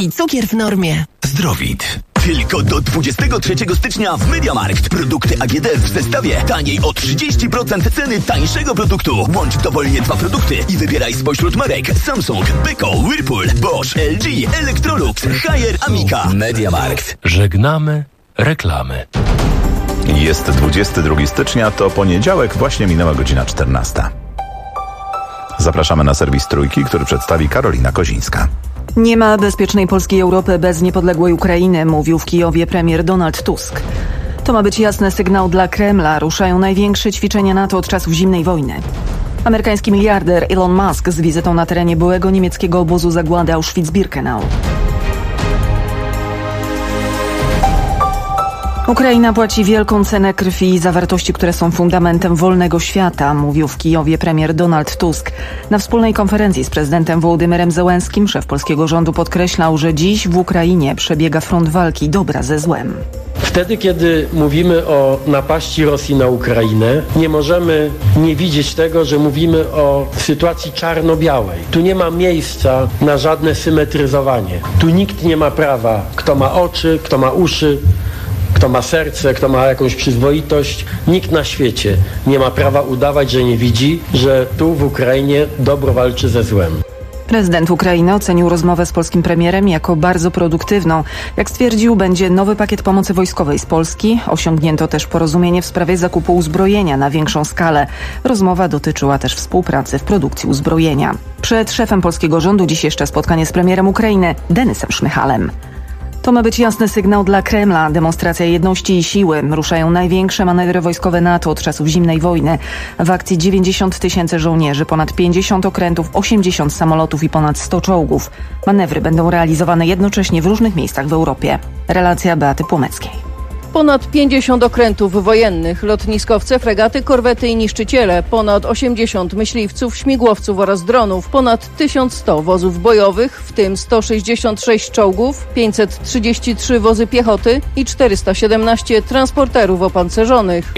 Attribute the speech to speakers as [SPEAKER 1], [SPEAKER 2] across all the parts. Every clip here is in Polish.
[SPEAKER 1] i cukier w normie.
[SPEAKER 2] Zdrowit. Tylko do 23 stycznia w MediaMarkt. Produkty AGD w zestawie taniej o 30% ceny tańszego produktu. Łącz dowolnie 2 produkty i wybieraj spośród marek Samsung, Beko, Whirlpool, Bosch, LG, Electrolux, Haier, Amica. MediaMarkt.
[SPEAKER 3] Żegnamy reklamy.
[SPEAKER 4] Jest 22 stycznia, to poniedziałek, właśnie minęła godzina 14. Zapraszamy na serwis Trójki, który przedstawi Karolina Kozińska.
[SPEAKER 5] Nie ma bezpiecznej polskiej Europy bez niepodległej Ukrainy, mówił w Kijowie premier Donald Tusk. To ma być jasny sygnał dla Kremla. Ruszają największe ćwiczenia NATO od czasów zimnej wojny. Amerykański miliarder Elon Musk z wizytą na terenie byłego niemieckiego obozu zagłady Auschwitz-Birkenau. Ukraina płaci wielką cenę krwi i zawartości, które są fundamentem wolnego świata, mówił w Kijowie premier Donald Tusk. Na wspólnej konferencji z prezydentem Wołodymyrem Zełenskim szef polskiego rządu podkreślał, że dziś w Ukrainie przebiega front walki dobra ze złem.
[SPEAKER 6] Wtedy, kiedy mówimy o napaści Rosji na Ukrainę, nie możemy nie widzieć tego, że mówimy o sytuacji czarno-białej. Tu nie ma miejsca na żadne symetryzowanie. Tu nikt nie ma prawa, kto ma oczy, kto ma uszy, kto ma serce, kto ma jakąś przyzwoitość. Nikt na świecie nie ma prawa udawać, że nie widzi, że tu w Ukrainie dobro walczy ze złem.
[SPEAKER 5] Prezydent Ukrainy ocenił rozmowę z polskim premierem jako bardzo produktywną. Jak stwierdził, będzie nowy pakiet pomocy wojskowej z Polski. Osiągnięto też porozumienie w sprawie zakupu uzbrojenia na większą skalę. Rozmowa dotyczyła też współpracy w produkcji uzbrojenia. Przed szefem polskiego rządu dziś jeszcze spotkanie z premierem Ukrainy Denysem Szmyhalem. To ma być jasny sygnał dla Kremla. Demonstracja jedności i siły. Ruszają największe manewry wojskowe NATO od czasów zimnej wojny. W akcji 90 000 żołnierzy, ponad 50 okrętów, 80 samolotów i ponad 100 czołgów. Manewry będą realizowane jednocześnie w różnych miejscach w Europie. Relacja Beaty Płomeckiej.
[SPEAKER 7] Ponad 50 okrętów wojennych, lotniskowce, fregaty, korwety i niszczyciele, ponad 80 myśliwców, śmigłowców oraz dronów, ponad 1100 wozów bojowych, w tym 166 czołgów, 533 wozy piechoty i 417 transporterów opancerzonych.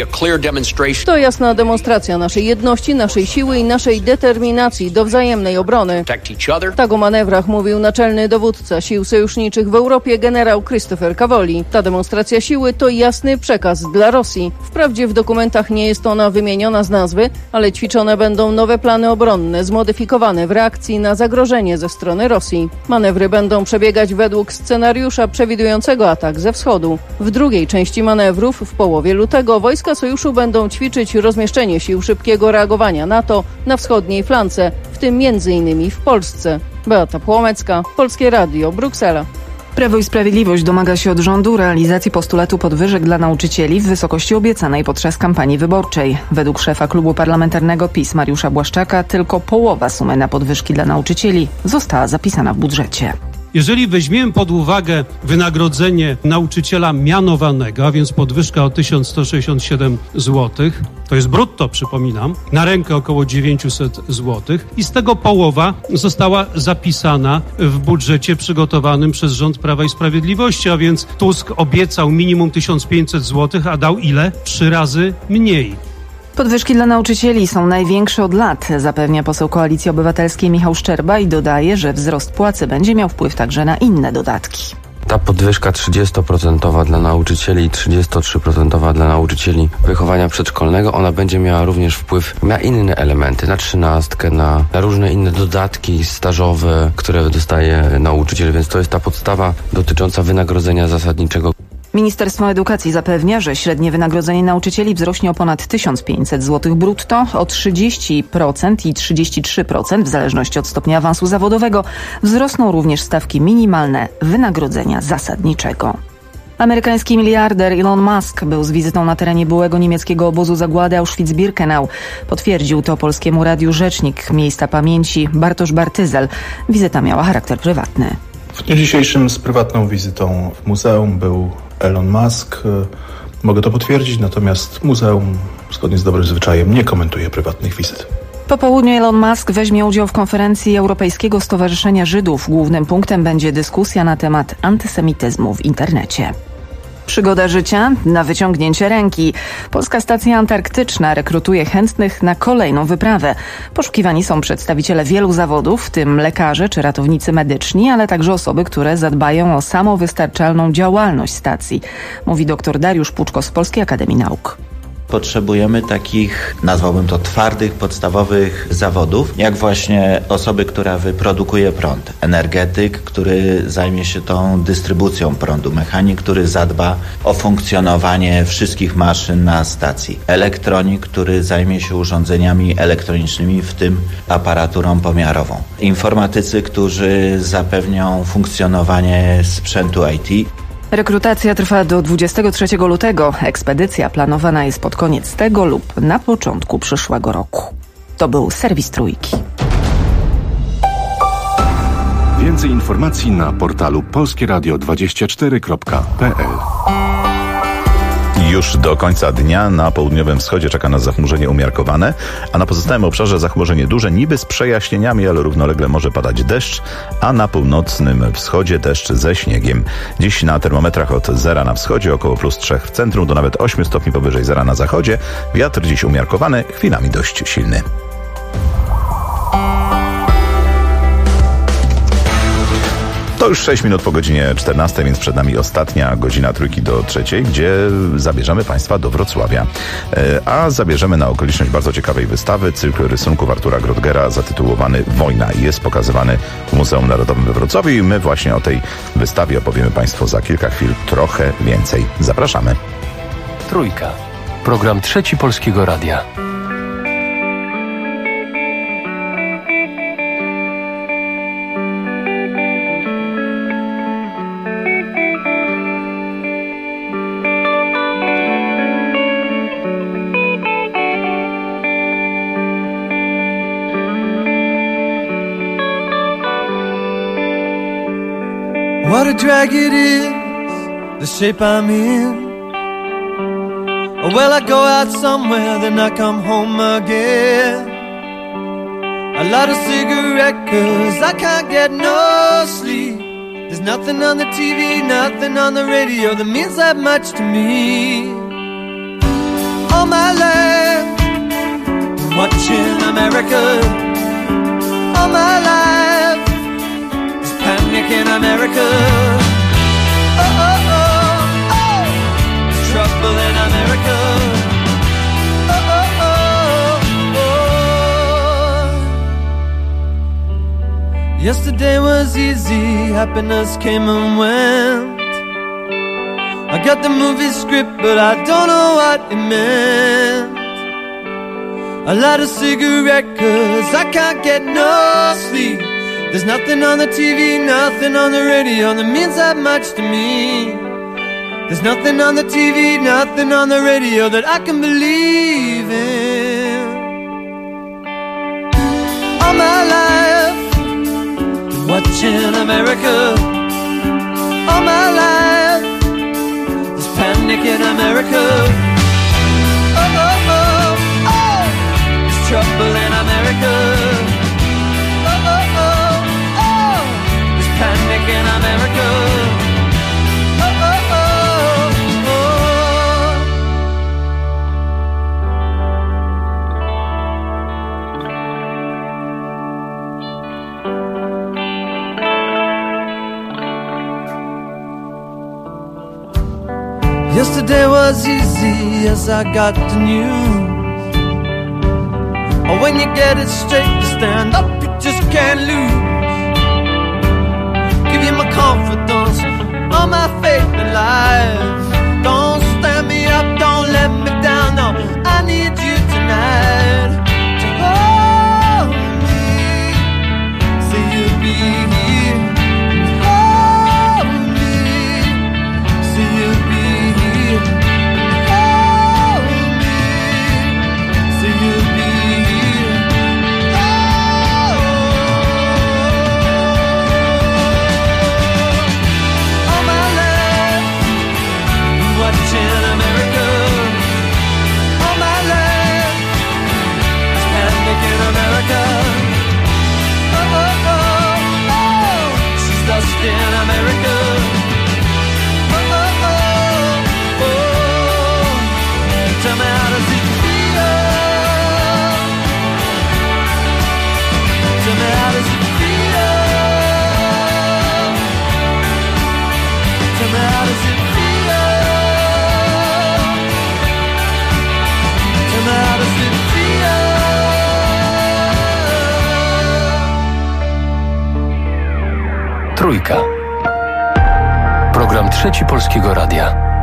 [SPEAKER 7] To jasna demonstracja naszej jedności, naszej siły i naszej determinacji do wzajemnej obrony. Tak o manewrach mówił naczelny dowódca sił sojuszniczych w Europie generał Christopher Cavoli. Ta demonstracja siły to jasny przekaz dla Rosji. Wprawdzie w dokumentach nie jest ona wymieniona z nazwy, ale ćwiczone będą nowe plany obronne, zmodyfikowane w reakcji na zagrożenie ze strony Rosji. Manewry będą przebiegać według scenariusza przewidującego atak ze wschodu. W drugiej części manewrów, w połowie lutego, wojska sojuszu będą ćwiczyć rozmieszczenie sił szybkiego reagowania NATO na wschodniej flance, w tym m.in. w Polsce. Beata Płomecka, Polskie Radio, Bruksela.
[SPEAKER 5] Prawo i Sprawiedliwość domaga się od rządu realizacji postulatu podwyżek dla nauczycieli w wysokości obiecanej podczas kampanii wyborczej. Według szefa klubu parlamentarnego PiS Mariusza Błaszczaka tylko połowa sumy na podwyżki dla nauczycieli została zapisana w budżecie.
[SPEAKER 8] Jeżeli weźmiemy pod uwagę wynagrodzenie nauczyciela mianowanego, a więc podwyżka o 1167 zł, to jest brutto, przypominam, na rękę około 900 zł i z tego połowa została zapisana w budżecie przygotowanym przez rząd Prawa i Sprawiedliwości, a więc Tusk obiecał minimum 1500 zł, a dał ile? 3 razy mniej.
[SPEAKER 5] Podwyżki dla nauczycieli są największe od lat, zapewnia poseł Koalicji Obywatelskiej Michał Szczerba i dodaje, że wzrost płacy będzie miał wpływ także na inne dodatki.
[SPEAKER 9] Ta podwyżka 30% dla nauczycieli i 33% dla nauczycieli wychowania przedszkolnego, ona będzie miała również wpływ na inne elementy, na 13, na różne inne dodatki stażowe, które dostaje nauczyciel, więc to jest ta podstawa dotycząca wynagrodzenia zasadniczego.
[SPEAKER 5] Ministerstwo Edukacji zapewnia, że średnie wynagrodzenie nauczycieli wzrośnie o ponad 1500 zł brutto, o 30% i 33% w zależności od stopnia awansu zawodowego. Wzrosną również stawki minimalne wynagrodzenia zasadniczego. Amerykański miliarder Elon Musk był z wizytą na terenie byłego niemieckiego obozu zagłady Auschwitz-Birkenau. Potwierdził to Polskiemu Radiu rzecznik Miejsca Pamięci Bartosz Bartyzel. Wizyta miała charakter prywatny.
[SPEAKER 10] W dniu dzisiejszym z prywatną wizytą w muzeum był Elon Musk. Mogę to potwierdzić, natomiast muzeum, zgodnie z dobrym zwyczajem, nie komentuje prywatnych wizyt.
[SPEAKER 5] Po południu Elon Musk weźmie udział w konferencji Europejskiego Stowarzyszenia Żydów. Głównym punktem będzie dyskusja na temat antysemityzmu w internecie. Przygoda życia na wyciągnięcie ręki. Polska Stacja Antarktyczna rekrutuje chętnych na kolejną wyprawę. Poszukiwani są przedstawiciele wielu zawodów, w tym lekarze czy ratownicy medyczni, ale także osoby, które zadbają o samowystarczalną działalność stacji, mówi dr Dariusz Puczko z Polskiej Akademii Nauk.
[SPEAKER 1] Potrzebujemy takich, nazwałbym to twardych, podstawowych zawodów, jak właśnie osoby, która wyprodukuje prąd, energetyk, który zajmie się tą dystrybucją prądu, mechanik, który zadba o funkcjonowanie wszystkich maszyn na stacji, elektronik, który zajmie się urządzeniami elektronicznymi, w tym aparaturą pomiarową, informatycy, którzy zapewnią funkcjonowanie sprzętu IT.
[SPEAKER 5] Rekrutacja trwa do 23 lutego. Ekspedycja planowana jest pod koniec tego lub na początku przyszłego roku. To był serwis Trójki.
[SPEAKER 11] Więcej informacji na portalu polskieradio24.pl.
[SPEAKER 4] Już do końca dnia na południowym wschodzie czeka nas zachmurzenie umiarkowane, a na pozostałym obszarze zachmurzenie duże, niby z przejaśnieniami, ale równolegle może padać deszcz, a na północnym wschodzie deszcz ze śniegiem. Dziś na termometrach od 0 na wschodzie, około +3 w centrum, do nawet 8 stopni powyżej 0 na zachodzie. Wiatr dziś umiarkowany, chwilami dość silny. To już 6 minut po godzinie 14, więc przed nami ostatnia godzina Trójki do 3, gdzie zabierzemy Państwa do Wrocławia. A zabierzemy na okoliczność bardzo ciekawej wystawy. Cykl rysunków Artura Grottgera zatytułowany Wojna jest pokazywany w Muzeum Narodowym we Wrocławiu i my właśnie o tej wystawie opowiemy Państwu za kilka chwil trochę więcej. Zapraszamy.
[SPEAKER 3] Trójka. Program Trzeci Polskiego Radia.
[SPEAKER 12] What a drag it is, the shape I'm in. Well, I go out somewhere, then I come home again. I light a cigarette 'cause I can't get no sleep. There's nothing on the TV, nothing on the radio that means that much to me. All my life, watching America. All my life, panic in America. Oh, oh, oh, oh. There's trouble in America. Oh, oh, oh, oh. Yesterday was easy, happiness came and went. I got the movie script, but I don't know what it meant. I light a cigarette 'cause I can't get no sleep. There's nothing on the TV, nothing on the radio that means that much to me. There's nothing on the TV, nothing on the radio that I can believe in. All my life, watching America. All my life, there's panic in America. Oh, oh, oh, oh, there's trouble in America. Panic in America. Oh, oh, oh, oh. Yesterday was easy as I got the news. Oh, when you get it straight, you stand up, you just can't lose. Give you my confidence, all my faith in life. Don't stand me up, don't let me down, no, I need you tonight. To hold me, say you'll be here. Hold me, say you'll be here. Hold me, say you'll be here. Oh.
[SPEAKER 3] Trójka. Program Trzeci Polskiego Radia.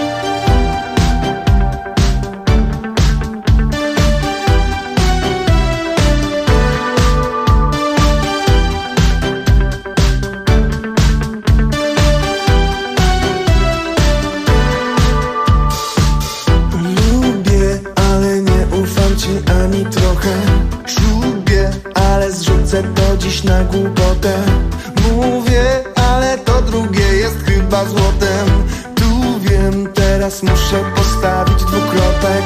[SPEAKER 13] Ani trochę czuję, ale zrzucę to dziś na głupotę. Mówię, ale to drugie jest chyba złotem. Tu wiem, teraz muszę postawić dwukropek.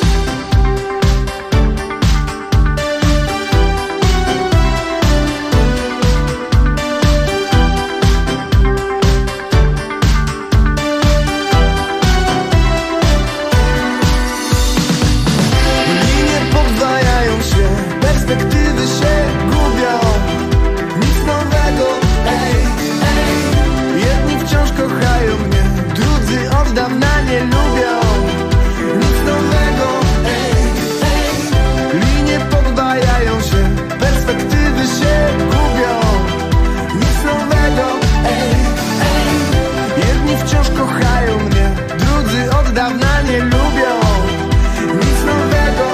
[SPEAKER 13] Perspektywy się gubią, nic nowego, jedni wciąż kochają mnie, drudzy od dawna nie lubią, nic nowego, linie podwajają się, perspektywy się gubią, nic nowego, jedni wciąż kochają mnie, drudzy od dawna nie lubią, nic nowego.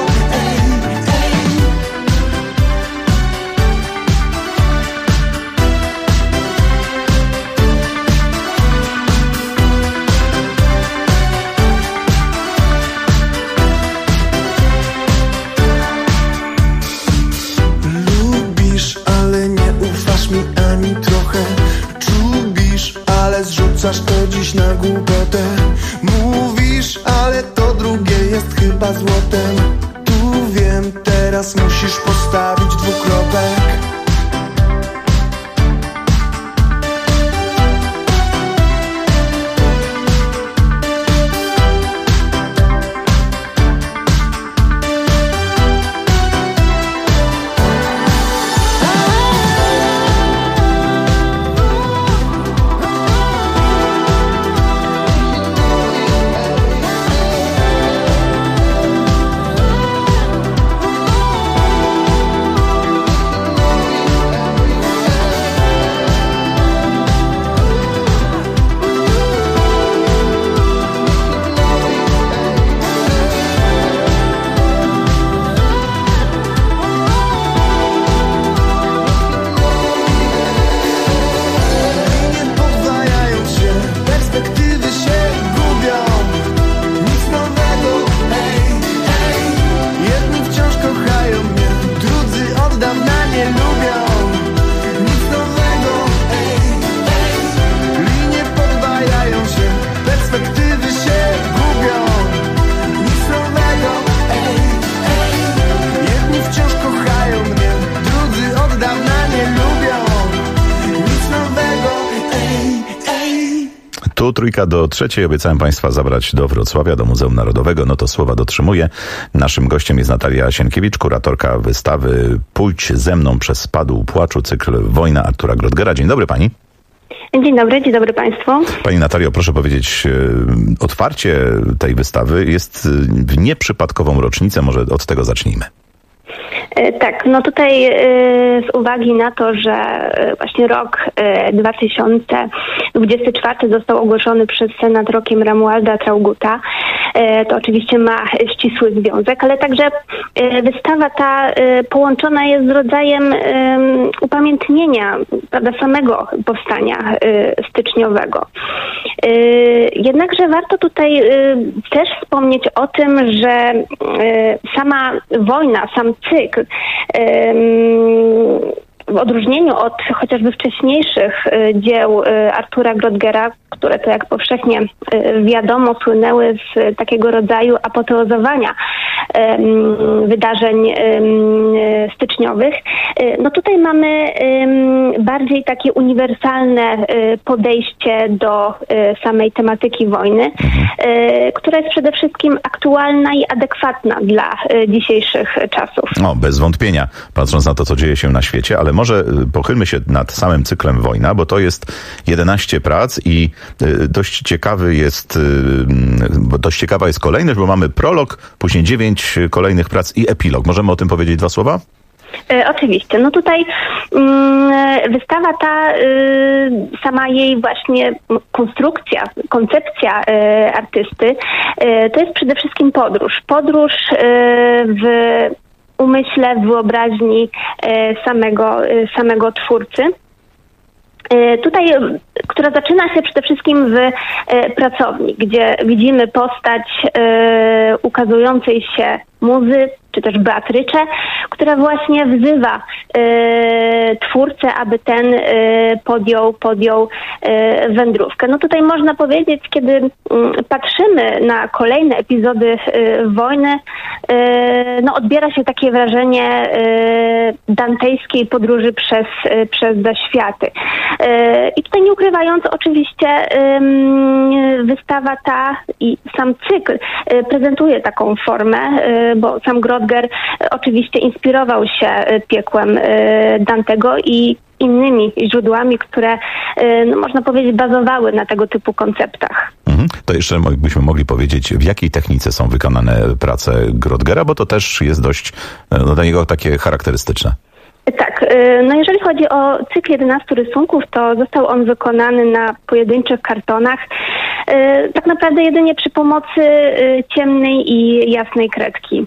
[SPEAKER 13] Ani trochę czubisz, ale zrzucasz to dziś na głupotę. Mówisz, ale to drugie jest chyba złotem. Tu wiem, teraz musisz postawić dwukropek.
[SPEAKER 4] Tu Trójka do trzeciej. Obiecałem Państwa zabrać do Wrocławia, do Muzeum Narodowego. No to słowa dotrzymuję. Naszym gościem jest Natalia Sienkiewicz, kuratorka wystawy Pójdź ze mną przez Padł płaczu, cykl Wojna Artura Grottgera. Dzień dobry Pani.
[SPEAKER 14] Dzień dobry Państwu.
[SPEAKER 4] Pani Natalio, proszę powiedzieć, otwarcie tej wystawy jest w nieprzypadkową rocznicę. Może od tego zacznijmy.
[SPEAKER 14] Tak, no tutaj z uwagi na to, że właśnie rok 2024 został ogłoszony przez Senat rokiem Romualda Traugutta, to oczywiście ma ścisły związek, ale także wystawa ta połączona jest z rodzajem upamiętnienia, prawda, samego powstania styczniowego. Jednakże warto tutaj też wspomnieć o tym, że sama wojna, sam cykl w odróżnieniu od chociażby wcześniejszych dzieł Artura Grottgera, które to jak powszechnie wiadomo słynęły z takiego rodzaju apoteozowania wydarzeń styczniowych, no tutaj mamy bardziej takie uniwersalne podejście do samej tematyki wojny, która jest przede wszystkim aktualna i adekwatna dla dzisiejszych czasów.
[SPEAKER 4] No, bez wątpienia, patrząc na to, co dzieje się na świecie, ale może pochylmy się nad samym cyklem Wojna, bo to jest 11 prac i dość ciekawa jest kolejność, bo mamy prolog, później 9 kolejnych prac i epilog. Możemy o tym powiedzieć dwa słowa?
[SPEAKER 14] Oczywiście. No tutaj wystawa ta, sama jej właśnie koncepcja artysty, to jest przede wszystkim podróż. Podróż w umyśle, w wyobraźni samego twórcy. Tutaj, która zaczyna się przede wszystkim w pracowni, gdzie widzimy postać ukazującej się muzy, czy też Beatrycze, która właśnie wzywa twórcę, aby ten podjął wędrówkę. No tutaj można powiedzieć, kiedy patrzymy na kolejne epizody wojny, no odbiera się takie wrażenie dantejskiej podróży przez zaświaty. I tutaj nie ukrywając, oczywiście wystawa ta i sam cykl prezentuje taką formę, bo sam Grottger oczywiście inspirował się piekłem Dantego i innymi źródłami, które, no, można powiedzieć, bazowały na tego typu konceptach.
[SPEAKER 4] To jeszcze byśmy mogli powiedzieć, w jakiej technice są wykonane prace Grottgera, bo to też jest dość dla niego takie charakterystyczne.
[SPEAKER 14] Tak, no jeżeli chodzi o cykl 11 rysunków, to został on wykonany na pojedynczych kartonach, tak naprawdę jedynie przy pomocy ciemnej i jasnej kredki.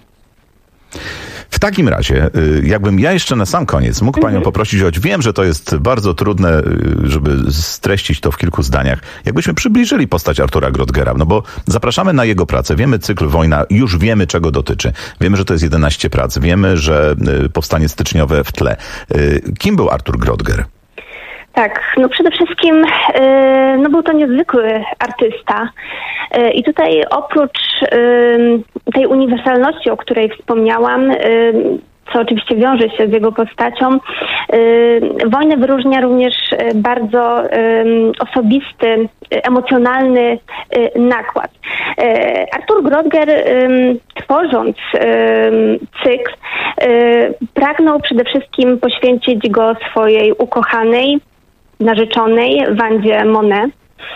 [SPEAKER 4] W takim razie, jakbym ja jeszcze na sam koniec mógł panią poprosić, choć wiem, że to jest bardzo trudne, żeby streścić to w kilku zdaniach, jakbyśmy przybliżyli postać Artura Grottgera, no bo zapraszamy na jego pracę, wiemy cykl Wojna, już wiemy czego dotyczy, wiemy, że to jest 11 prac, wiemy, że powstanie styczniowe w tle. Kim był Artur Grottger?
[SPEAKER 14] Tak, no przede wszystkim no był to niezwykły artysta i tutaj oprócz tej uniwersalności, o której wspomniałam, co oczywiście wiąże się z jego postacią, wojnę wyróżnia również bardzo osobisty, emocjonalny nakład. Artur Grottger, tworząc cykl, pragnął przede wszystkim poświęcić go swojej ukochanej, narzeczonej Wandzie Monet.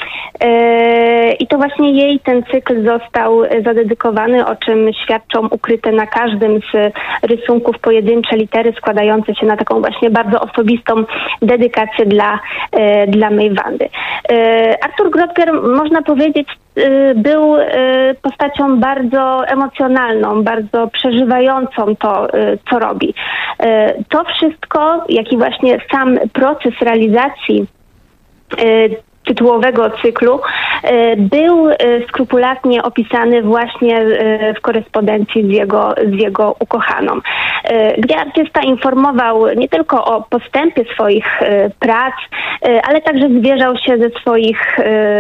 [SPEAKER 14] I to właśnie jej ten cykl został zadedykowany, o czym świadczą ukryte na każdym z rysunków pojedyncze litery składające się na taką właśnie bardzo osobistą dedykację dla mej Wandy. Artur Grottger, można powiedzieć, był postacią bardzo emocjonalną, bardzo przeżywającą to, co robi. To wszystko, jak i właśnie sam proces realizacji tytułowego cyklu był skrupulatnie opisany właśnie w korespondencji z jego ukochaną, gdzie artysta informował nie tylko o postępie swoich prac, ale także zwierzał się ze swoich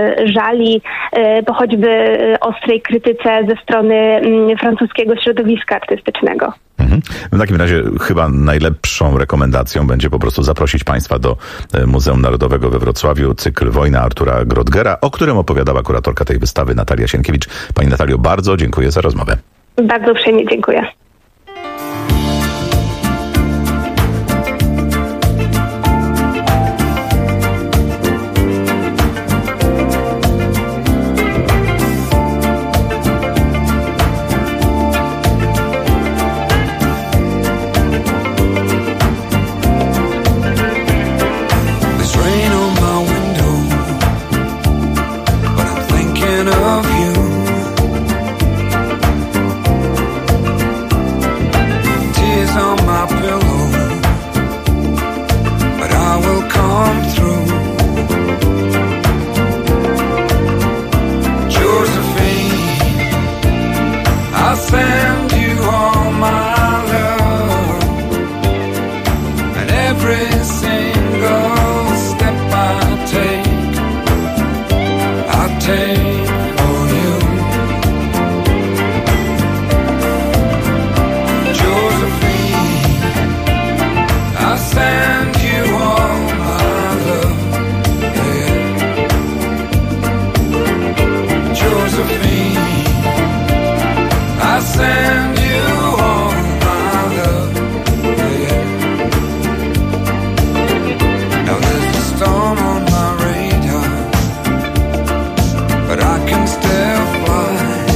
[SPEAKER 14] żali, po choćby ostrej krytyce ze strony francuskiego środowiska artystycznego.
[SPEAKER 4] W takim razie chyba najlepszą rekomendacją będzie po prostu zaprosić Państwa do Muzeum Narodowego we Wrocławiu, cykl Wojna Artura Grottgera, o którym opowiadała kuratorka tej wystawy Natalia Sienkiewicz. Pani Natalio, bardzo dziękuję za rozmowę.
[SPEAKER 14] Bardzo uprzejmie dziękuję.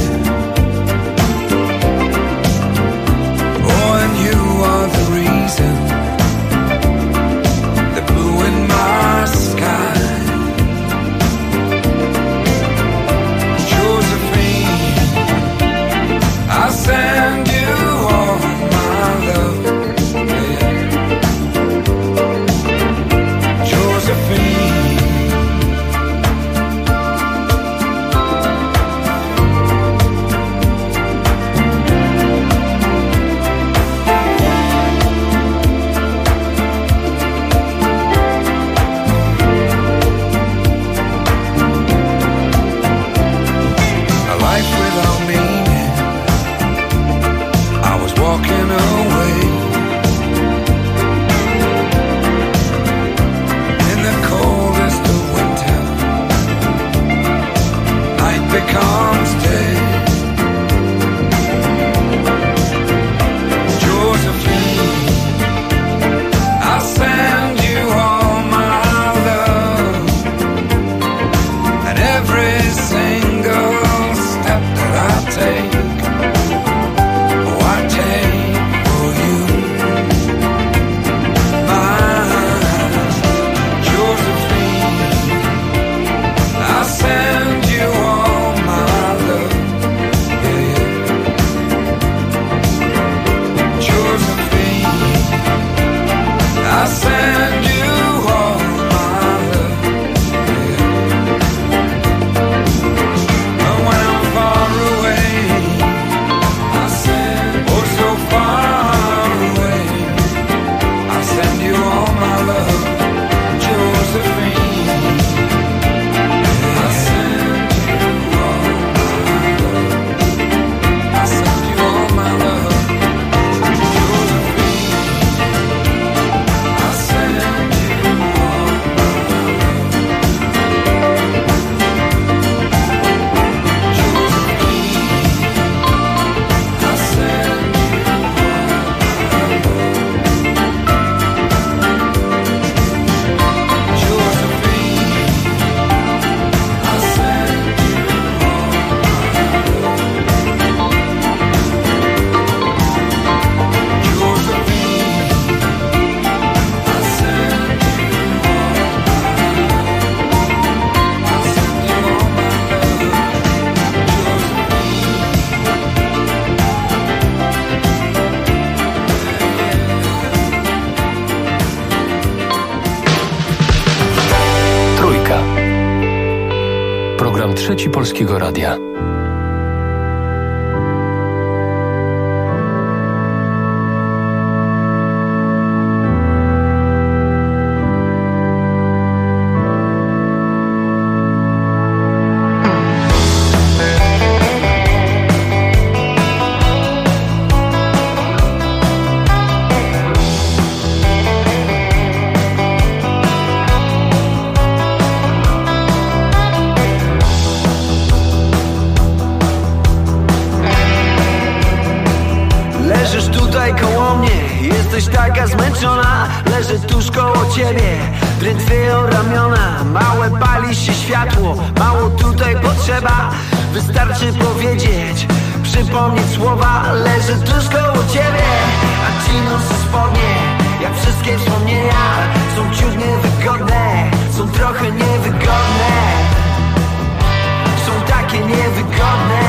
[SPEAKER 15] Reason
[SPEAKER 3] Program Trzeci Polskiego Radia.
[SPEAKER 15] Taka zmęczona, leżę tuż koło ciebie. Drętwieją ramiona, małe pali się światło. Mało tutaj potrzeba, wystarczy powiedzieć, przypomnieć słowa. Leżę tuż koło ciebie, a ci nosy spodnie, jak wszystkie wspomnienia, są ciut niewygodne, są trochę niewygodne, są takie niewygodne.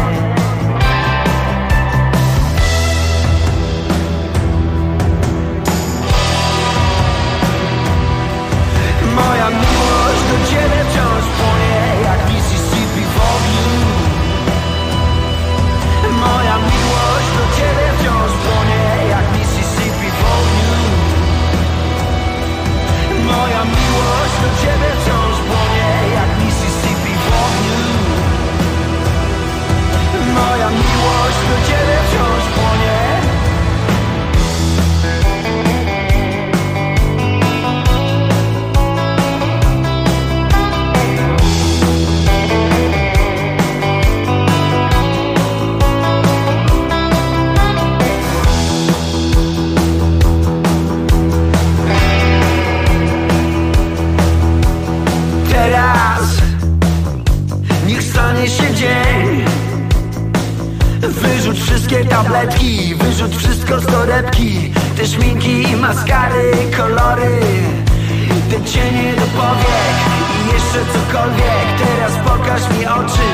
[SPEAKER 15] Moja miłość do ciebie wciąż płonie jak Mississippi w ogniu. Moja miłość do ciebie wciąż płonie jak Mississippi w ogniu. Moja miłość do ciebie wciąż płonie jak Mississippi w ogniu. Moja miłość do ciebie wciąż płonie. Się dzień. Wyrzuć wszystkie tabletki, wyrzuć wszystko z torebki, te szminki, maskary, kolory, te cienie do powiek i jeszcze cokolwiek. Teraz pokaż mi oczy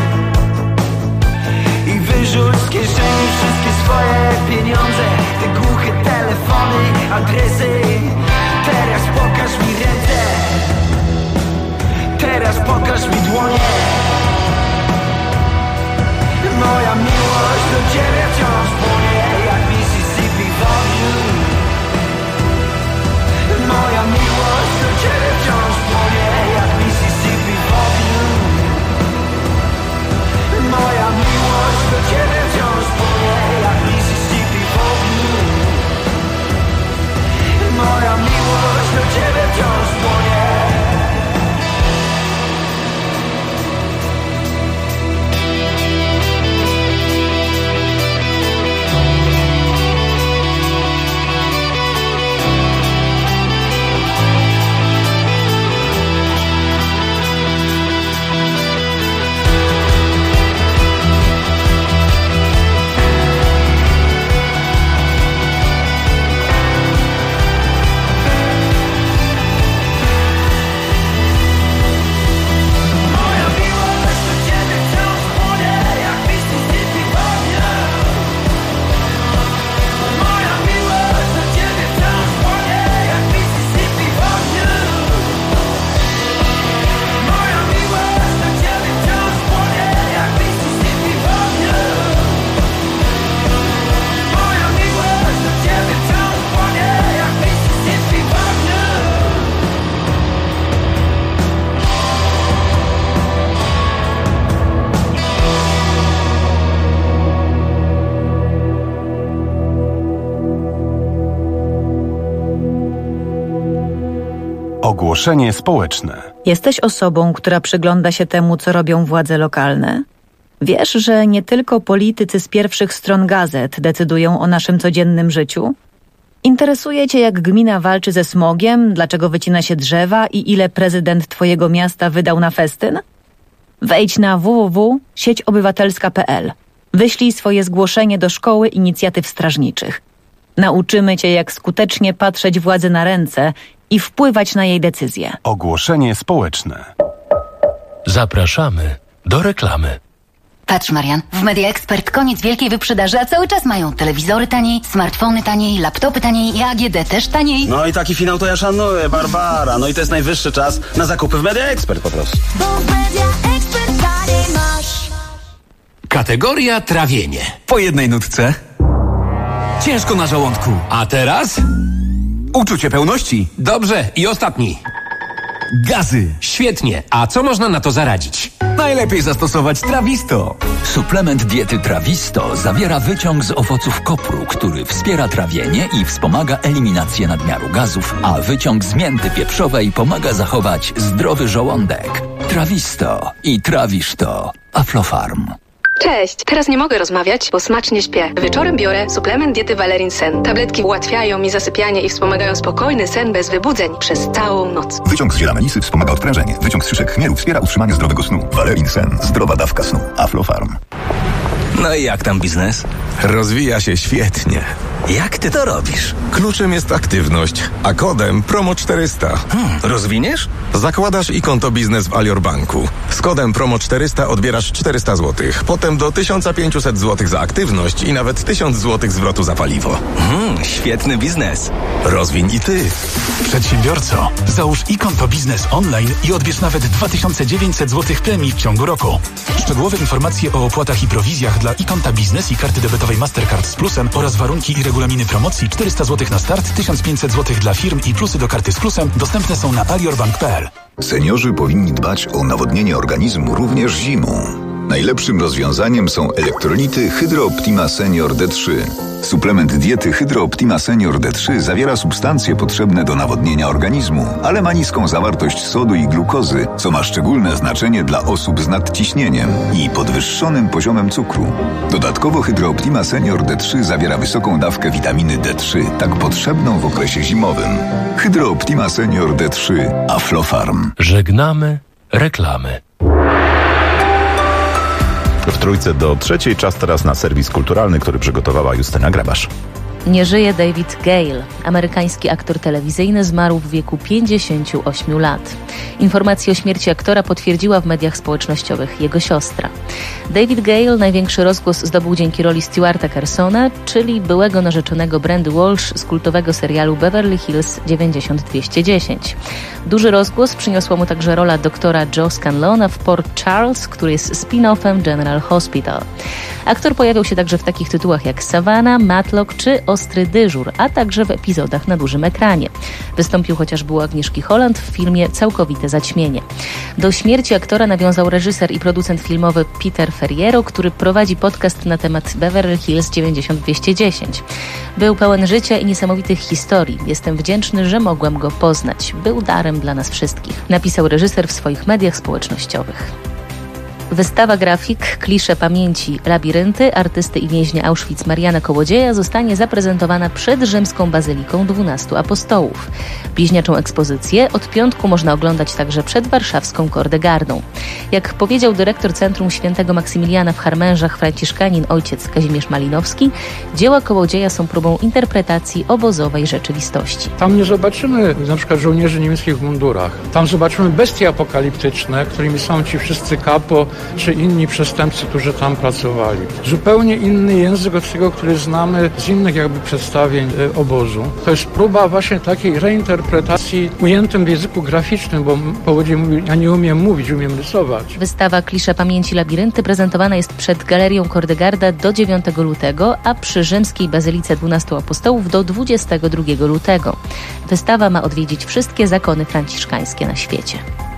[SPEAKER 15] i wyrzuć z kieszeni wszystkie swoje pieniądze, te głuche telefony, adresy. Teraz pokaż mi ręce, teraz pokaż mi dłonie. Moja miłość do ciebie wciąż płonie jak Mississippi w ogniu. Moja miłość do ciebie wciąż płonie jak Mississippi w ogniu. Moja miłość do ciebie wciąż płonie jak Mississippi w ogniu. Moja miłość do ciebie wciąż płonie.
[SPEAKER 11] Ogłoszenie społeczne.
[SPEAKER 16] Jesteś osobą, która przygląda się temu, co robią władze lokalne? Wiesz, że nie tylko politycy z pierwszych stron gazet decydują o naszym codziennym życiu? Interesuje cię, jak gmina walczy ze smogiem, dlaczego wycina się drzewa i ile prezydent twojego miasta wydał na festyn? Wejdź na www.sieciobywatelska.pl. Wyślij swoje zgłoszenie do Szkoły Inicjatyw Strażniczych. Nauczymy cię, jak skutecznie patrzeć władzy na ręce i wpływać na jej decyzje.
[SPEAKER 11] Ogłoszenie społeczne.
[SPEAKER 3] Zapraszamy do reklamy.
[SPEAKER 17] Patrz, Marian, w Media Expert koniec wielkiej wyprzedaży, a cały czas mają telewizory taniej, smartfony taniej, laptopy taniej i AGD też taniej.
[SPEAKER 18] No i taki finał to ja szanuję, Barbara. No i to jest najwyższy czas na zakupy w Media Expert po prostu.
[SPEAKER 19] Bo w Media Expert
[SPEAKER 3] Kategoria trawienie.
[SPEAKER 18] Po jednej nutce. Ciężko na żołądku.
[SPEAKER 3] A teraz?
[SPEAKER 18] Uczucie pełności.
[SPEAKER 3] Dobrze, i ostatni.
[SPEAKER 18] Gazy.
[SPEAKER 3] Świetnie. A co można na to zaradzić?
[SPEAKER 18] Najlepiej zastosować Trawisto.
[SPEAKER 19] Suplement diety Trawisto zawiera wyciąg z owoców kopru, który wspiera trawienie i wspomaga eliminację nadmiaru gazów, a wyciąg z mięty pieprzowej pomaga zachować zdrowy żołądek. Trawisto i trawisz to. Aflofarm.
[SPEAKER 20] Cześć, teraz nie mogę rozmawiać, bo smacznie śpię. Wieczorem biorę suplement diety Valerin Sen. Tabletki ułatwiają mi zasypianie i wspomagają spokojny sen bez wybudzeń przez całą noc.
[SPEAKER 21] Wyciąg z ziela melisy wspomaga odprężenie. Wyciąg z szyszek chmielu wspiera utrzymanie zdrowego snu. Valerin Sen. Zdrowa dawka snu. Aflofarm.
[SPEAKER 18] No i jak tam biznes?
[SPEAKER 22] Rozwija się świetnie.
[SPEAKER 18] Jak ty to robisz?
[SPEAKER 22] Kluczem jest aktywność, a kodem PROMO400.
[SPEAKER 18] Rozwiniesz?
[SPEAKER 22] Zakładasz i konto biznes w Alior Banku. Z kodem PROMO400 odbierasz 400 zł. Potem do 1500 zł za aktywność i nawet 1000 zł zwrotu za paliwo.
[SPEAKER 18] Świetny biznes.
[SPEAKER 22] Rozwiń i ty.
[SPEAKER 23] Przedsiębiorco, załóż i konto biznes online i odbierz nawet 2900 zł premii w ciągu roku. Szczegółowe informacje o opłatach i prowizjach dla i konta biznes i karty debetowej Mastercard z plusem oraz warunki i regulaminy promocji 400 zł na start, 1500 zł dla firm i plusy do karty z plusem dostępne są na aliorbank.pl.
[SPEAKER 21] Seniorzy powinni dbać o nawodnienie organizmu również zimą. Najlepszym rozwiązaniem są elektrolity Hydro Optima Senior D3. Suplement diety Hydro Optima Senior D3 zawiera substancje potrzebne do nawodnienia organizmu, ale ma niską zawartość sodu i glukozy, co ma szczególne znaczenie dla osób z nadciśnieniem i podwyższonym poziomem cukru. Dodatkowo Hydro Optima Senior D3 zawiera wysoką dawkę witaminy D3, tak potrzebną w okresie zimowym. Hydro Optima Senior D3 Aflofarm.
[SPEAKER 3] Żegnamy reklamy.
[SPEAKER 4] W trójce do trzeciej czas teraz na serwis kulturalny, który przygotowała Justyna Grabasz.
[SPEAKER 24] Nie żyje David Gale. Amerykański aktor telewizyjny zmarł w wieku 58 lat. Informację o śmierci aktora potwierdziła w mediach społecznościowych jego siostra. David Gale największy rozgłos zdobył dzięki roli Stewarta Carsona, czyli byłego narzeczonego Brandy Walsh z kultowego serialu Beverly Hills 90210. Duży rozgłos przyniosła mu także rola doktora Joe Scanlona w Port Charles, który jest spin-offem General Hospital. Aktor pojawiał się także w takich tytułach jak Savannah, Matlock czy Ostry dyżur, a także w epizodach na dużym ekranie. Wystąpił chociażby u Agnieszki Holland w filmie Całkowite zaćmienie. Do śmierci aktora nawiązał reżyser i producent filmowy Peter Ferriero, który prowadzi podcast na temat Beverly Hills 90210. Był pełen życia i niesamowitych historii. Jestem wdzięczny, że mogłem go poznać. Był darem dla nas wszystkich, napisał reżyser w swoich mediach społecznościowych. Wystawa grafik Klisze pamięci labirynty artysty i więźnia Auschwitz Mariana Kołodzieja zostanie zaprezentowana przed rzymską bazyliką 12 apostołów. Bliźniaczą ekspozycję od piątku można oglądać także przed warszawską Kordegardą. Jak powiedział dyrektor Centrum Świętego Maksymiliana w Harmężach franciszkanin ojciec Kazimierz Malinowski, dzieła Kołodzieja są próbą interpretacji obozowej rzeczywistości.
[SPEAKER 25] Tam nie zobaczymy na przykład żołnierzy niemieckich w mundurach. Tam zobaczymy bestie apokaliptyczne, którymi są ci wszyscy kapo czy inni przestępcy, którzy tam pracowali. Zupełnie inny język od tego, który znamy z innych jakby przedstawień obozu. To jest próba właśnie takiej reinterpretacji ujętym w języku graficznym, bo Kołodziej mówi, ja nie umiem mówić, umiem rysować.
[SPEAKER 24] Wystawa Klisze pamięci labirynty prezentowana jest przed Galerią Kordegarda do 9 lutego, a przy rzymskiej bazylice 12 apostołów do 22 lutego. Wystawa ma odwiedzić wszystkie zakony franciszkańskie na świecie.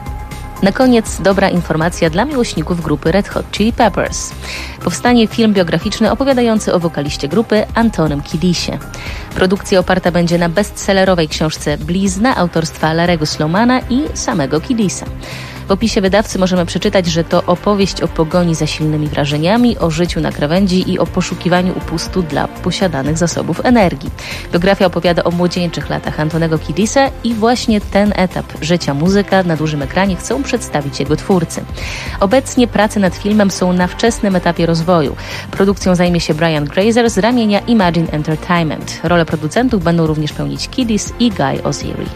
[SPEAKER 24] Na koniec dobra informacja dla miłośników grupy Red Hot Chili Peppers. Powstanie film biograficzny opowiadający o wokaliście grupy Antonym Kiddisie. Produkcja oparta będzie na bestsellerowej książce Blizna autorstwa Larry'ego Slowmana i samego Kiddisa. W opisie wydawcy możemy przeczytać, że to opowieść o pogoni za silnymi wrażeniami, o życiu na krawędzi i o poszukiwaniu upustu dla posiadanych zasobów energii. Biografia opowiada o młodzieńczych latach Antonego Kiddisa i właśnie ten etap życia muzyka na dużym ekranie chcą przedstawić jego twórcy. Obecnie prace nad filmem są na wczesnym etapie rozwoju. Produkcją zajmie się Brian Grazer z ramienia Imagine Entertainment. Rolę producentów będą również pełnić Kiddis i Guy Ozieri.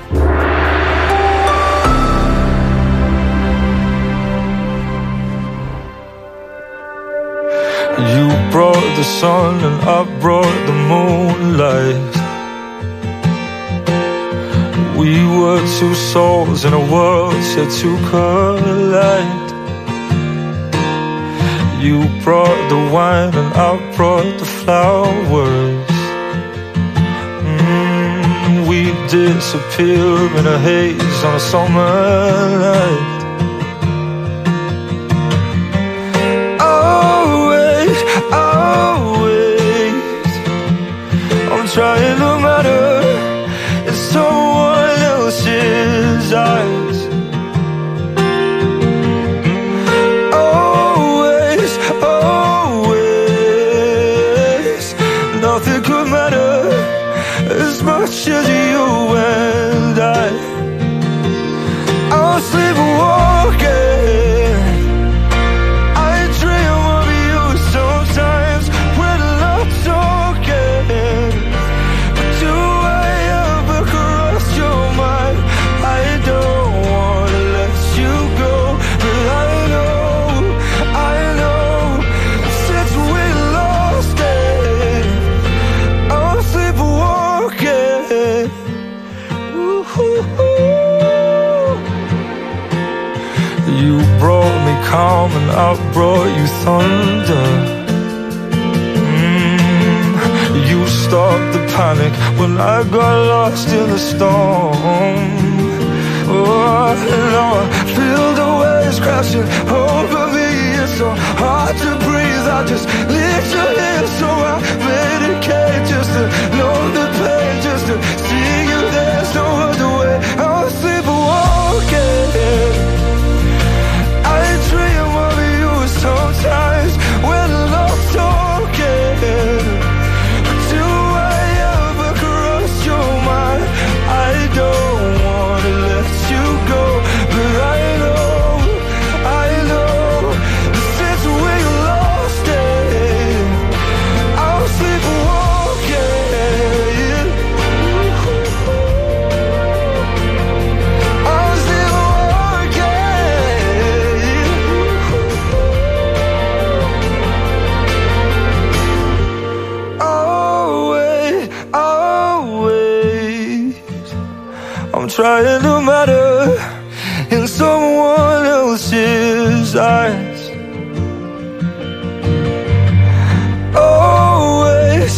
[SPEAKER 26] You brought the sun and I brought the moonlight. We were two souls in a world set to collide. You brought brought the wine and I brought the flowers. We disappear in a haze on a summer night. Always, always, I'm trying to matter in someone else's eyes. Always, always, nothing could matter as much as you and I. I'm sleepwalking. I dream of you sometimes when I'm not talking. But do I ever cross your mind? I don't wanna let you go, but I know since we lost it, I'm sleepwalking. You brought me calm and I brought you thunder. You stopped the panic when I got lost in the storm. Oh, now I feel the waves crashing over me. It's so hard to breathe. I just need your hand, so I medicate just to numb the pain, just to see you. There's no other way. I'm sleepwalking. I dream of you sometimes when I'm not talking. Do I ever cross your mind? I don't wanna let you go, but I know since we lost it, I'm sleepwalking. I'm sleepwalking. Always, always, I'm trying to matter in someone else's eyes. Always,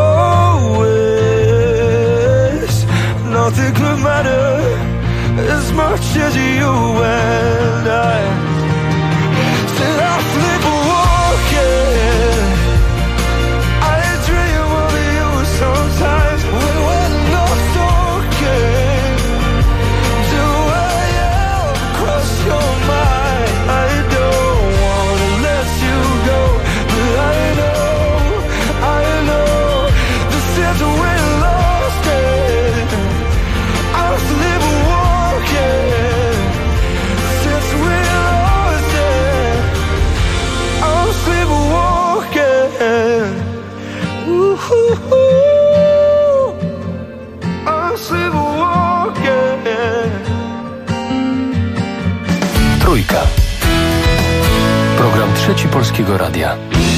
[SPEAKER 26] always, nothing could matter as much as you and I. Said I'm sleepwalking. I dream of you sometimes when we're not talking. Do I ever cross your mind? I don't wanna let you go, but I know that since we lost it, I'm sleepwalking. Since we lost it, I'm sleepwalking. Ooh, I'm sleepwalking.
[SPEAKER 3] Trójka. Program Trzeci Polskiego Radia.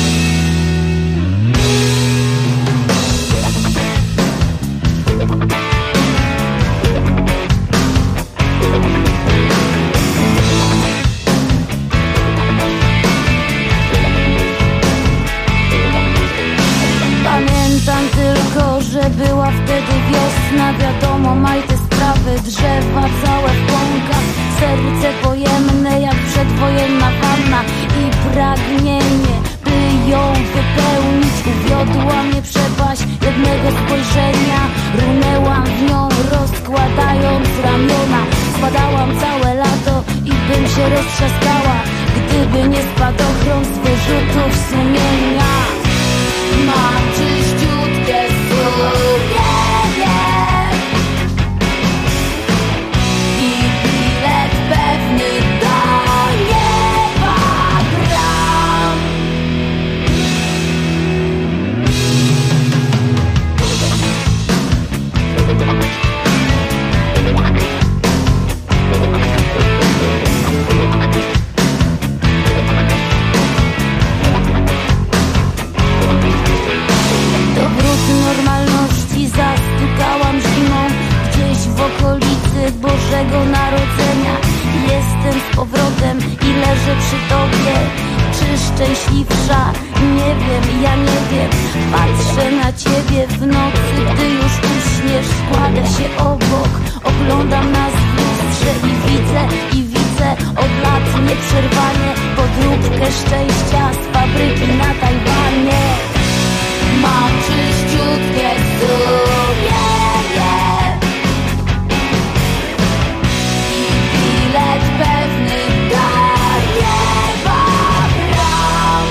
[SPEAKER 2] Pamiętam tylko, że była wtedy wiosna. Wiadomo, maj te sprawy, drzewa całe w pąkach. Serce pojemne jak przedwojenna wanna i pragnienie, by ją wypełnić. Uwiodła mnie przepaść jednego spojrzenia. Runęłam w nią, rozkładając ramiona. Spadałam całe lato i bym się roztrzaskała, gdyby nie spadochron z wyrzutów sumienia. Mam czyściutkie sumienie i bilet pewny do nieba gram. Bożego Narodzenia. Jestem z powrotem i leżę przy Tobie. czy szczęśliwsza? Nie wiem, ja nie wiem. Patrzę na ciebie w nocy, gdy już uśniesz. Kładę się obok, oglądam nas w lustrze i widzę od lat nieprzerwanie podróbkę szczęścia z fabryki na Tajwanie. Mam czyściutkie sumienie i bilet pewny daje wam ram.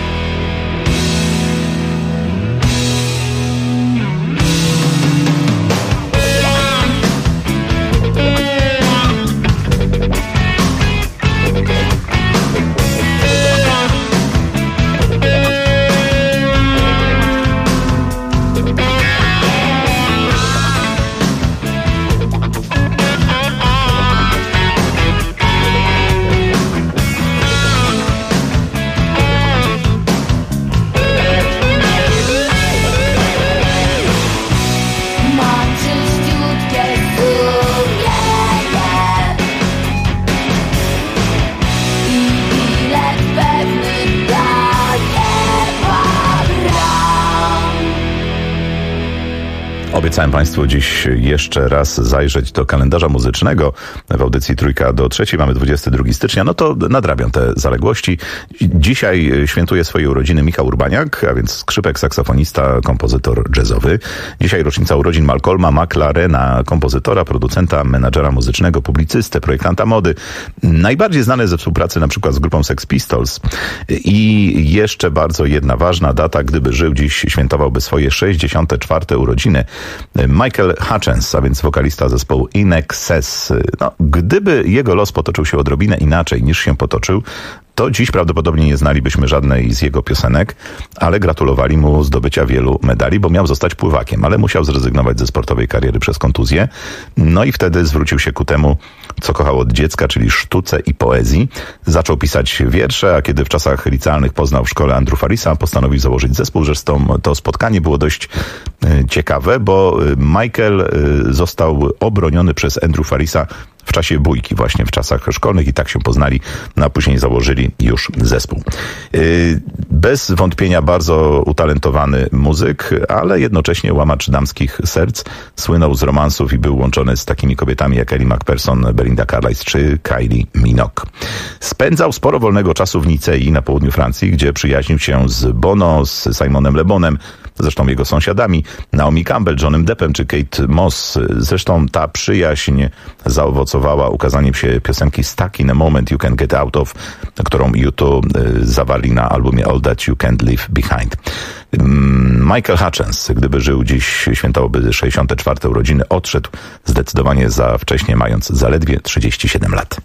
[SPEAKER 4] Obiecałem Państwu dziś jeszcze raz zajrzeć do kalendarza muzycznego. W audycji Trójka do trzeciej mamy 22 stycznia, no to nadrabiam te zaległości. Dzisiaj świętuje swoje urodziny Michał Urbaniak, a więc skrzypek, saksofonista, kompozytor jazzowy. Dzisiaj rocznica urodzin Malcolma McLarena, kompozytora, producenta, menadżera muzycznego, publicystę, projektanta mody. Najbardziej znany ze współpracy na przykład z grupą Sex Pistols. I jeszcze bardzo jedna ważna data, gdyby żył dziś, świętowałby swoje 64. urodziny Michael Hutchence, a więc wokalista zespołu In Excess. No, gdyby jego los potoczył się odrobinę inaczej niż się potoczył, to dziś prawdopodobnie nie znalibyśmy żadnej z jego piosenek, ale gratulowali mu zdobycia wielu medali, bo miał zostać pływakiem, ale musiał zrezygnować ze sportowej kariery przez kontuzję. No i wtedy zwrócił się ku temu, co kochał od dziecka, czyli sztuce i poezji. Zaczął pisać wiersze, a kiedy w czasach licealnych poznał w szkole Andrew Farrisa, postanowił założyć zespół. Zresztą to spotkanie było dość ciekawe, bo Michael został obroniony przez Andrew Farrisa w czasie bójki, właśnie w czasach szkolnych, i tak się poznali, no a później założyli już zespół. Bez wątpienia bardzo utalentowany muzyk, ale jednocześnie łamacz damskich serc. Słynął z romansów i był łączony z takimi kobietami jak Ellie Macpherson, Belinda Carlisle czy Kylie Minogue. Spędzał sporo wolnego czasu w Nicei na południu Francji, gdzie przyjaźnił się z Bono, z Simonem Le Bonem, zresztą jego sąsiadami, Naomi Campbell, Johnem Deppem czy Kate Moss. Zresztą ta przyjaźń zaowocowała ukazaniem się piosenki Stuck in a Moment You Can Get Out Of, którą U2 zawarli na albumie All That You Can't Leave Behind. Michael Hutchence, gdyby żył dziś, świętowałby 64. urodziny. Odszedł zdecydowanie za wcześnie, mając zaledwie 37 lat.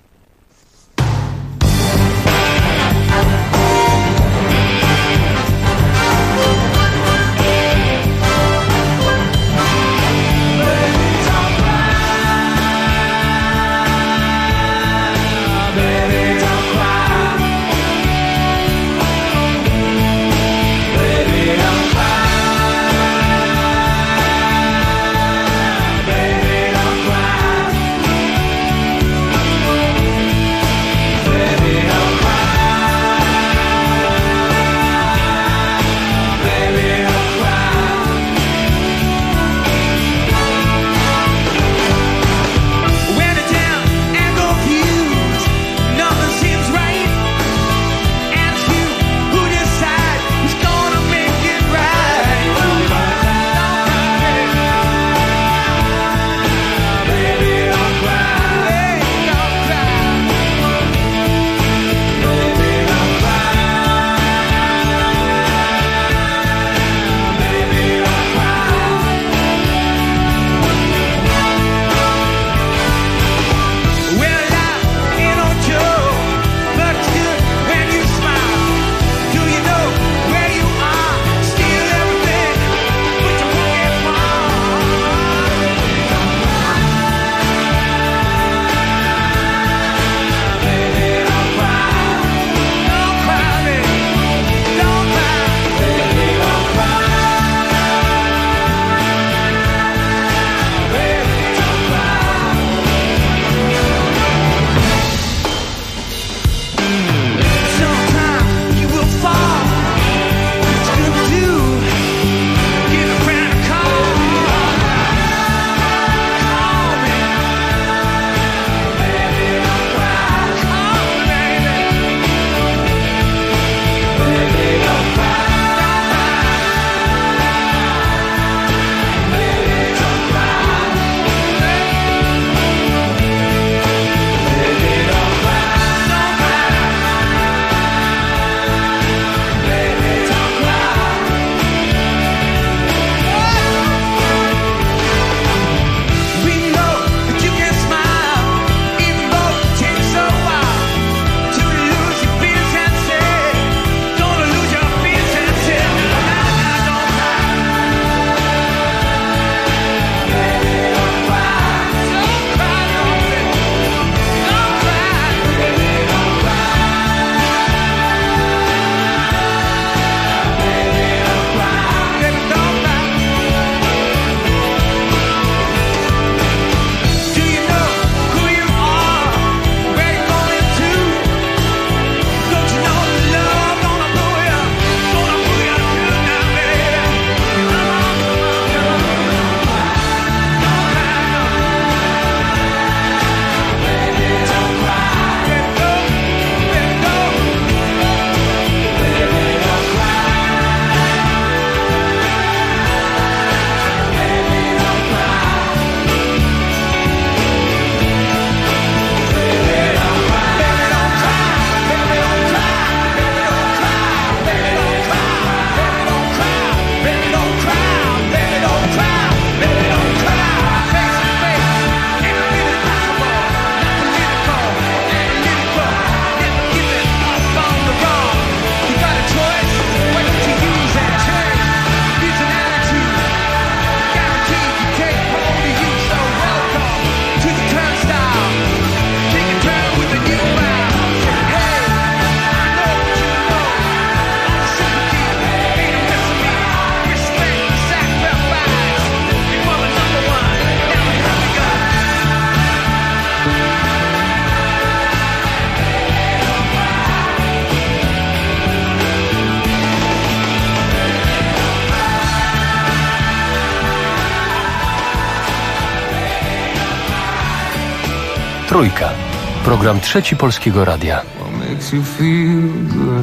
[SPEAKER 3] Trójka. Program Trzeci Polskiego Radia.
[SPEAKER 26] Makes you feel good.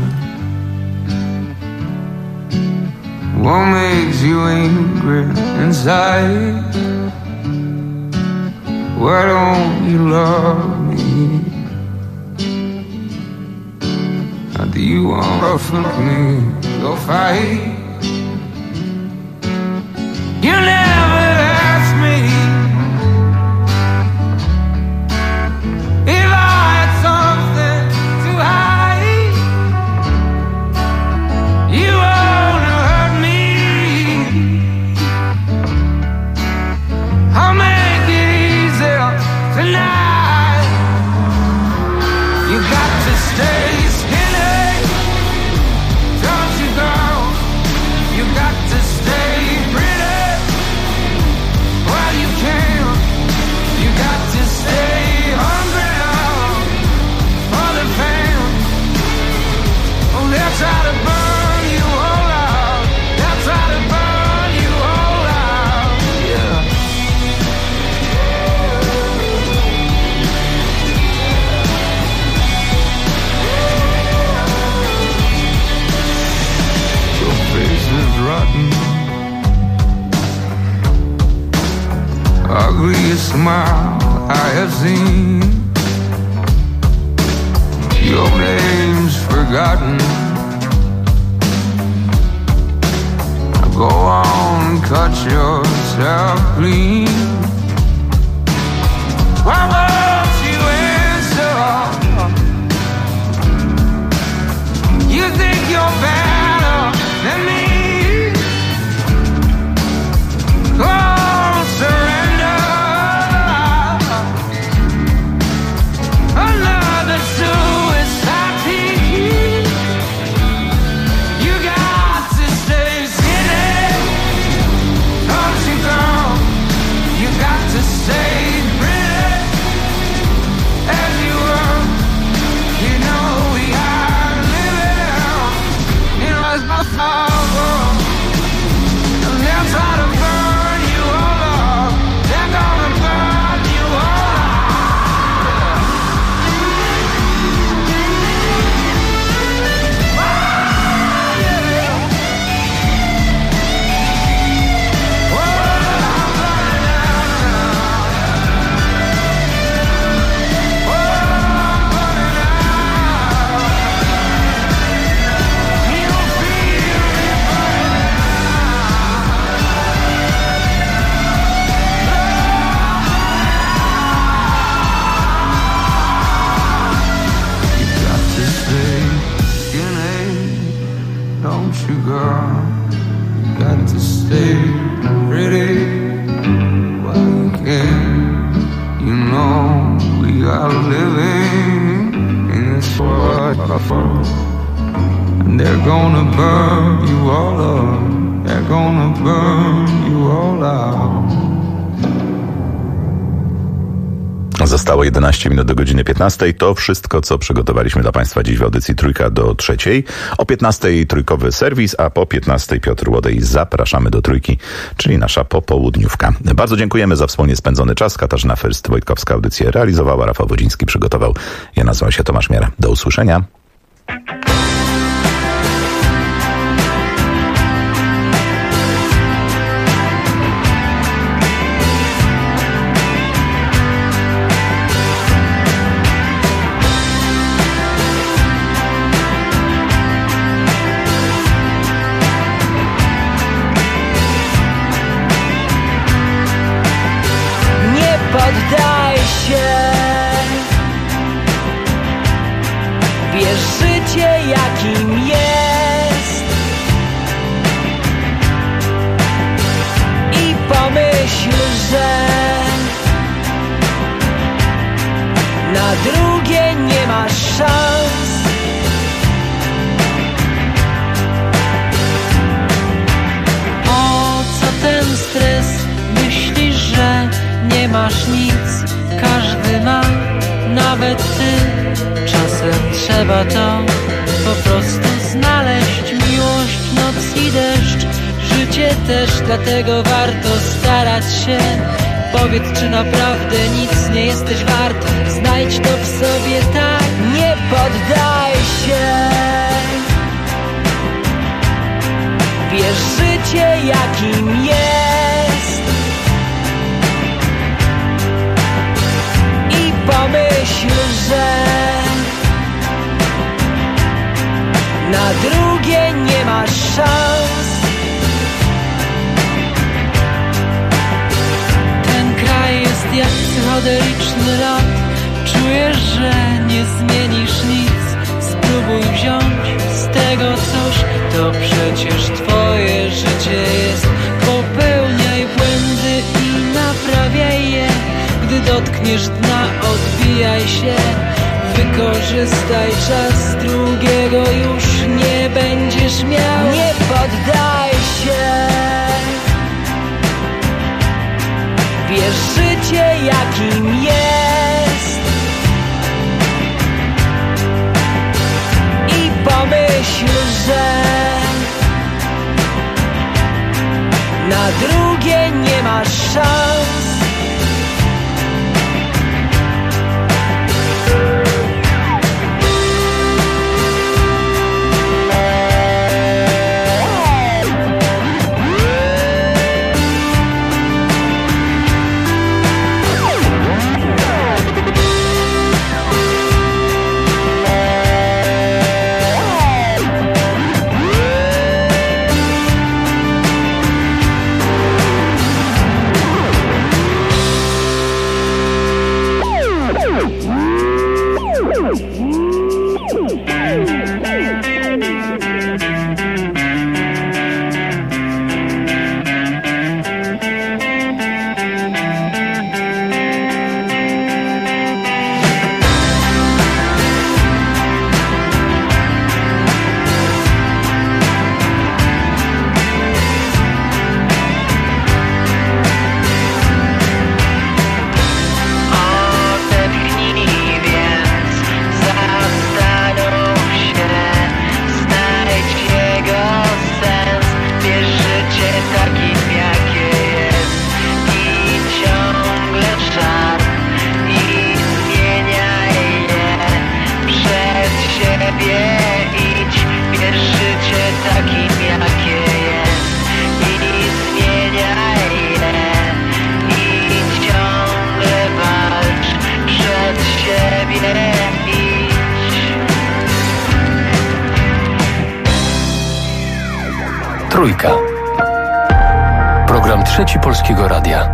[SPEAKER 26] What makes you angry inside? Why don't you love me? How do you want from me? Go fight. You never asked me if I had something to hide. You wanna hurt me. I'll make it easier tonight. You got to stay skinny, don't you, girl? You got to stay pretty while you can. You got to stay hungry for the pain. Oh, they'll try to burn you all out. They'll try to burn you all out. Yeah. Your face is rotten. Ugliest smile I have seen. Your name's forgotten. Go on, cut yourself clean. Why won't you answer? You think you're better than me? Oh, surrender. Another suicide team. You got to stay skinny, don't you, girl? You got to stay pretty as you were. You know we are living in a small world. And they'll try to burn you all up. They're gonna burn you all don't you, girl? You got to stay pretty while you can. You know we are living in this world, and they're gonna burn you all up. They're gonna burn you all out.
[SPEAKER 4] Zostało 11 minut do godziny 15. To wszystko, co przygotowaliśmy dla Państwa dziś w audycji Trójka do trzeciej. O 15 trójkowy serwis, a po 15 Piotr Łodej. Zapraszamy do Trójki, czyli nasza popołudniówka. Bardzo dziękujemy za wspólnie spędzony czas. Katarzyna Fyrst-Wojtkowska audycję realizowała, Rafał Wodziński przygotował. Ja nazywam się Tomasz Miara. Do usłyszenia.
[SPEAKER 1] Poddaj się, wiesz życie jakim jest i pomyśl, że na drugie nie masz szans. O co ten stres? Myślisz, że nie masz nic, każdy ma, nawet ty. Czasem trzeba to po prostu znaleźć. Miłość, noc i deszcz, życie też, dlatego warto starać się Powiedz, czy naprawdę nic nie jesteś wart. Znajdź to w sobie, tak, nie poddaj się. Bierz życie jakim jest i pomyśl, że na drugie nie masz szans. Ten kraj jest jak psychodeliczny lat. Czujesz, że nie zmienisz nic. Spróbuj wziąć z tego coś, to przecież twoje życie jest. Popełniaj błędy i naprawiaj je. Gdy dotkniesz dna, odbijaj się. Wykorzystaj czas, drugiego już nie będziesz miał. Nie poddaj się. Bierz życie jakim jest i pomyśl, że na drugie nie masz szans.
[SPEAKER 3] Trójka. Program Trzeci Polskiego Radia.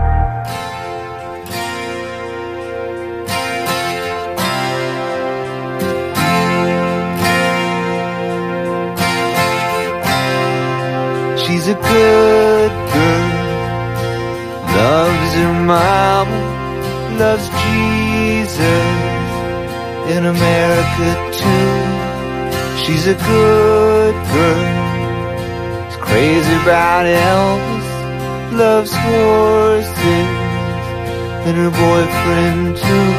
[SPEAKER 5] She's a good girl, loves her mama, loves Jesus in America too. She's a good girl, crazy about Elvis, loves horses and her boyfriend too.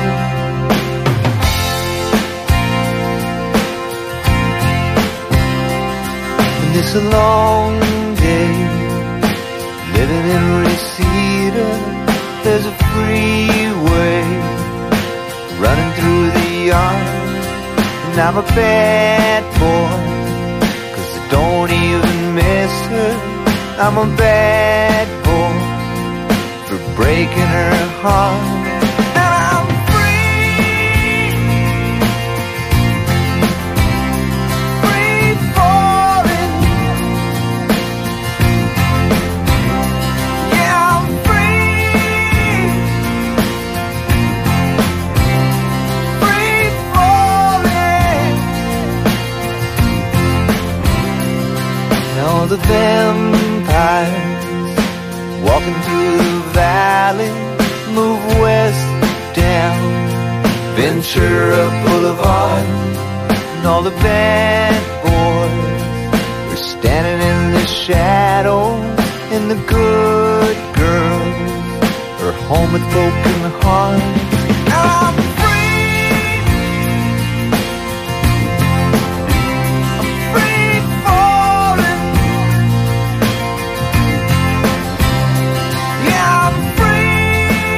[SPEAKER 5] And it's a long day living in Reseda. There's a freeway running through the yard, and I'm a bad boy, don't even miss her. I'm a bad boy for breaking her heart. And I'm free, free falling. Yeah, I'm free, free falling. All the vampires walking through the valley move west down Ventura Boulevard, and all the bad boys are standing in the shadows, and the good girls are home with broken hearts. I'm free,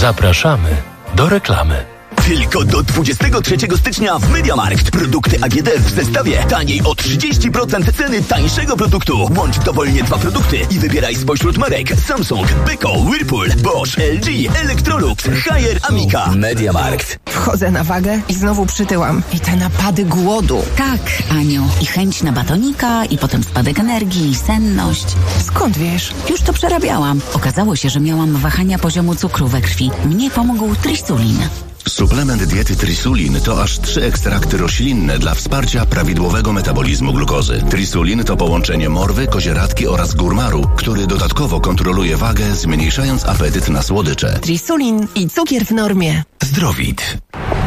[SPEAKER 3] Zapraszamy do reklamy.
[SPEAKER 6] Tylko do 23 stycznia w MediaMarkt. Produkty AGD w zestawie taniej o 30% ceny tańszego produktu. Łącz dowolnie 2 produkty i wybieraj spośród marek Samsung, Beko, Whirlpool, Bosch, LG, Electrolux, Haier, Amica. MediaMarkt.
[SPEAKER 7] Wchodzę na wagę i znowu przytyłam. I te napady głodu.
[SPEAKER 8] Tak, Aniu. I chęć na batonika, i potem spadek energii, i senność.
[SPEAKER 7] Skąd wiesz?
[SPEAKER 8] Już to przerabiałam. Okazało się, że miałam wahania poziomu cukru we krwi. Mnie pomógł Trisulin.
[SPEAKER 9] Suplement diety Trisulin to aż 3 ekstrakty roślinne dla wsparcia prawidłowego metabolizmu glukozy. Trisulin to połączenie morwy, kozieradki oraz górmaru, który dodatkowo kontroluje wagę, zmniejszając apetyt na słodycze.
[SPEAKER 7] Trisulin i cukier w normie.
[SPEAKER 18] Zdrowit.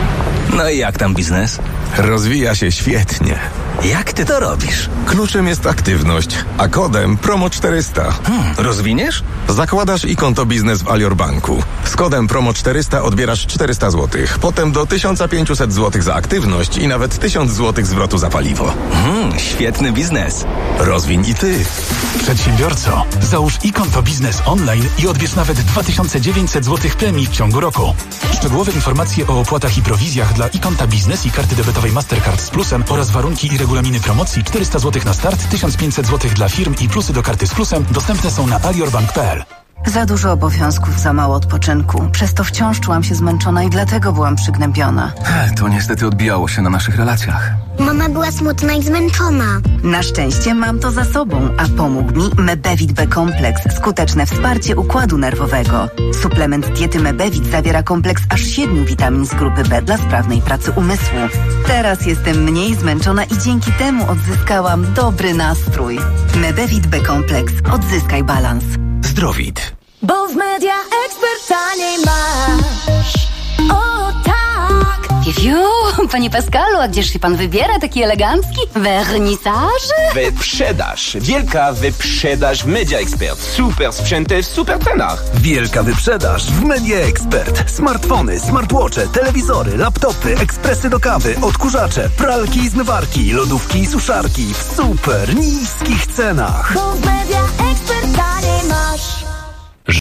[SPEAKER 18] No i jak tam biznes?
[SPEAKER 22] Rozwija się świetnie.
[SPEAKER 18] Jak ty to robisz?
[SPEAKER 22] Kluczem jest aktywność, a kodem promo 400.
[SPEAKER 18] Rozwiniesz?
[SPEAKER 22] Zakładasz i konto biznes w Alior Banku. Z kodem promo 400 odbierasz 400 zł. Potem do 1500 zł za aktywność i nawet 1000 zł zwrotu za paliwo.
[SPEAKER 18] Świetny biznes.
[SPEAKER 22] Rozwiń i ty.
[SPEAKER 23] Przedsiębiorco, załóż e-konto biznes online i odbierz nawet 2900 zł premii w ciągu roku. Szczegółowe informacje o opłatach i prowizjach dla e-konta biznes i karty debetowej Mastercard z plusem oraz warunki i regulaminy promocji 400 zł na start, 1500 zł dla firm i plusy do karty z plusem dostępne są na aliorbank.pl.
[SPEAKER 10] Za dużo obowiązków, za mało odpoczynku. Przez to wciąż czułam się zmęczona i dlatego byłam przygnębiona.
[SPEAKER 18] To niestety odbijało się na naszych relacjach.
[SPEAKER 12] Mama była smutna i zmęczona.
[SPEAKER 10] Na szczęście mam to za sobą, a pomógł mi Mebevit B-kompleks. Skuteczne wsparcie układu nerwowego. Suplement diety Mebevit zawiera kompleks aż 7 witamin z grupy B dla sprawnej pracy umysłu. Teraz jestem mniej zmęczona i dzięki temu odzyskałam dobry nastrój. Mebevit B-kompleks. Odzyskaj balans.
[SPEAKER 18] Zdrowit.
[SPEAKER 2] Bo w Media Expert taniej masz. O tak!
[SPEAKER 17] Fiu, panie Pascalu, a gdzież się pan wybiera taki elegancki? Wernisaż?
[SPEAKER 27] Wyprzedaż. Wielka wyprzedaż w Media Expert. Super sprzęty w super cenach.
[SPEAKER 18] Wielka wyprzedaż w Media Expert. Smartfony, smartwatche, telewizory, laptopy, ekspresy do kawy, odkurzacze, pralki i zmywarki, lodówki i suszarki w super niskich cenach.
[SPEAKER 2] Bo w Media